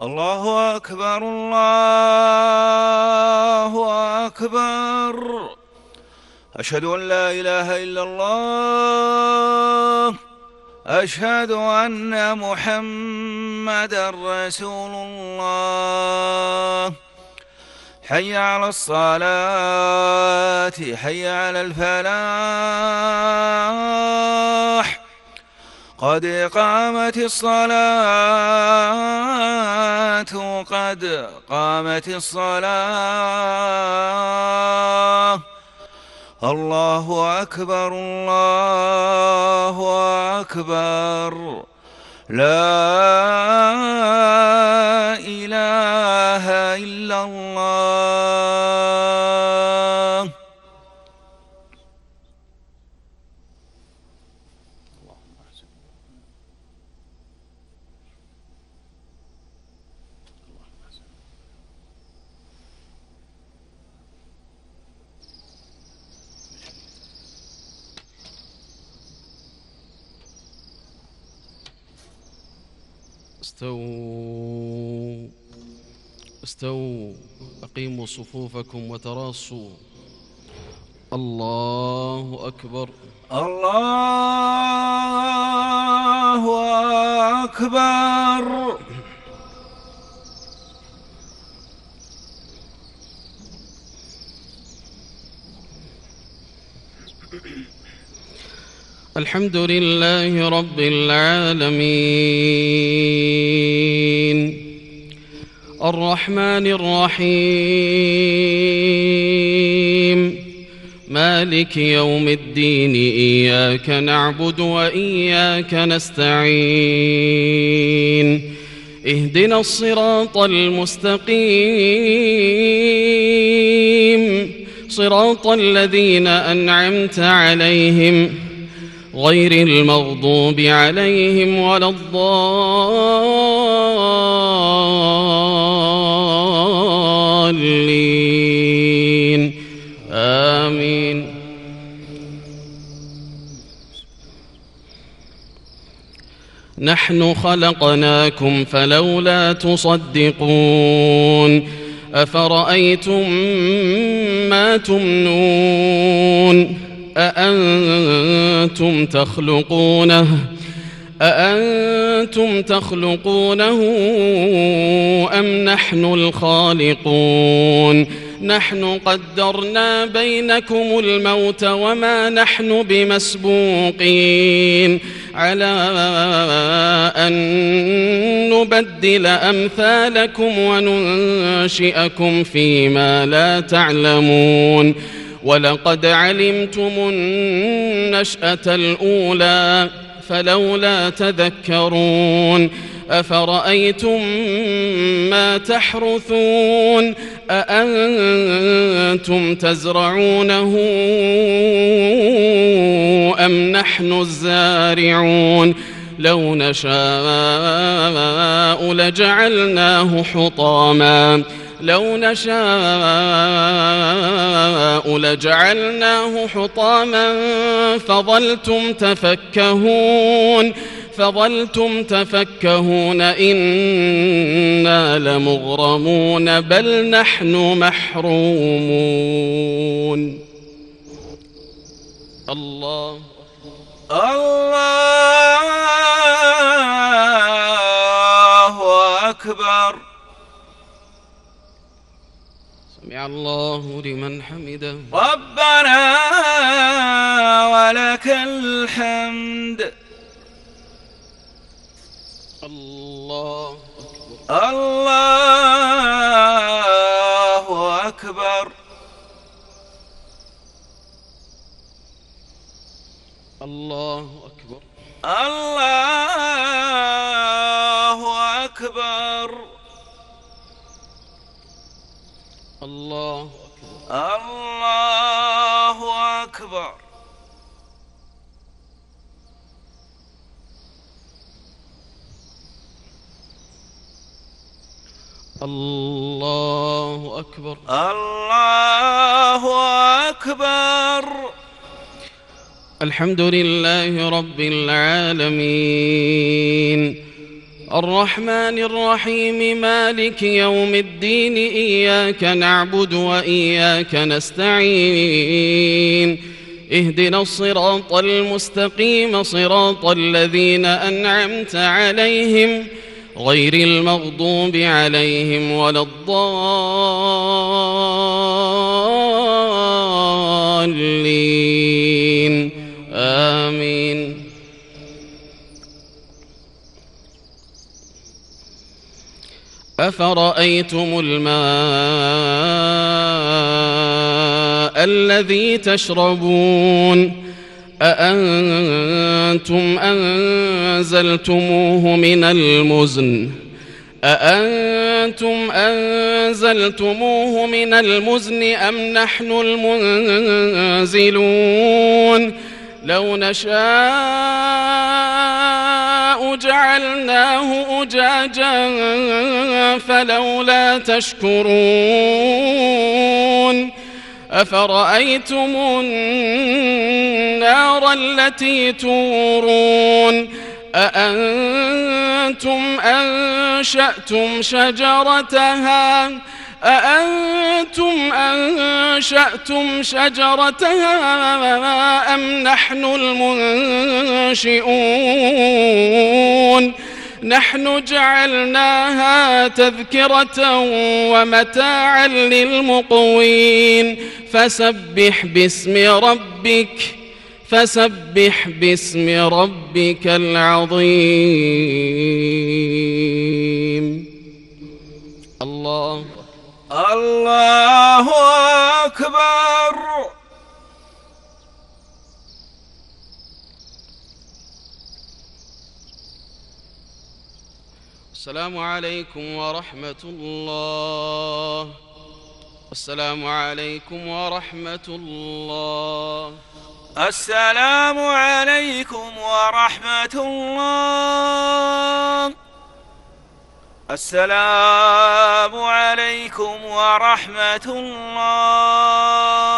الله أكبر الله أكبر. أشهد أن لا إله إلا الله. أشهد أن محمدًا رسول الله. حي على الصلاة، حي على الفلاح، قد قامت الصلاة، قد قامت الصلاة. الله أكبر الله أكبر. لا إله إلا الله. استووا استووا، أقيموا صفوفكم وتراصوا. الله أكبر الله أكبر. الحمد لله رب العالمين، الرحمن الرحيم، مالك يوم الدين. إياك نعبد وإياك نستعين. اهدنا الصراط المستقيم، صراط الذين أنعمت عليهم غير المغضوب عليهم ولا الضالين. آمين. نحن خلقناكم فلولا تصدقون. أفرأيتم ما تمنون؟ أأنتم تخلقونه أم نحن الخالقون؟ نحن قدرنا بينكم الموت وما نحن بمسبوقين على أن نبدل أمثالكم وننشئكم فيما لا تعلمون. ولقد علمتم النشأة الأولى فلولا تذكرون. أفرأيتم ما تحرثون؟ أأنتم تزرعونه أم نحن الزارعون؟ لو نشاء لجعلناه حطاما، لو نشاء لجعلناه حطاما فظلتم تفكهون إنا لمغرمون بل نحن محرومون. الله أكبر. سمع الله لمن حمده. ربنا ولك الحمد. الله أكبر الله أكبر. الله أكبر الله أكبر. الله أكبر. الله أكبر. الله أكبر. الحمد لله رب العالمين، الرحمن الرحيم مالك يوم الدين إياك نعبد وإياك نستعين اهدنا الصراط المستقيم صراط الذين أنعمت عليهم غير المغضوب عليهم ولا الضالين آمين. أفرأيتم الماء الذي تشربون أأنتم أنزلتموه من المزن أم نحن المنزلون لو نشاء جعلناه أجاجا فلولا تشكرون أفرأيتم النار التي تورون أأنتم أنشأتم شجرتها أم نحن المنشئون نحن جعلناها تذكرة ومتاعا للمقوين فسبح باسم ربك العظيم. الله أكبر. السلام عليكم ورحمة الله. السلام عليكم ورحمة الله. السلام عليكم ورحمة الله. السلام عليكم ورحمة الله.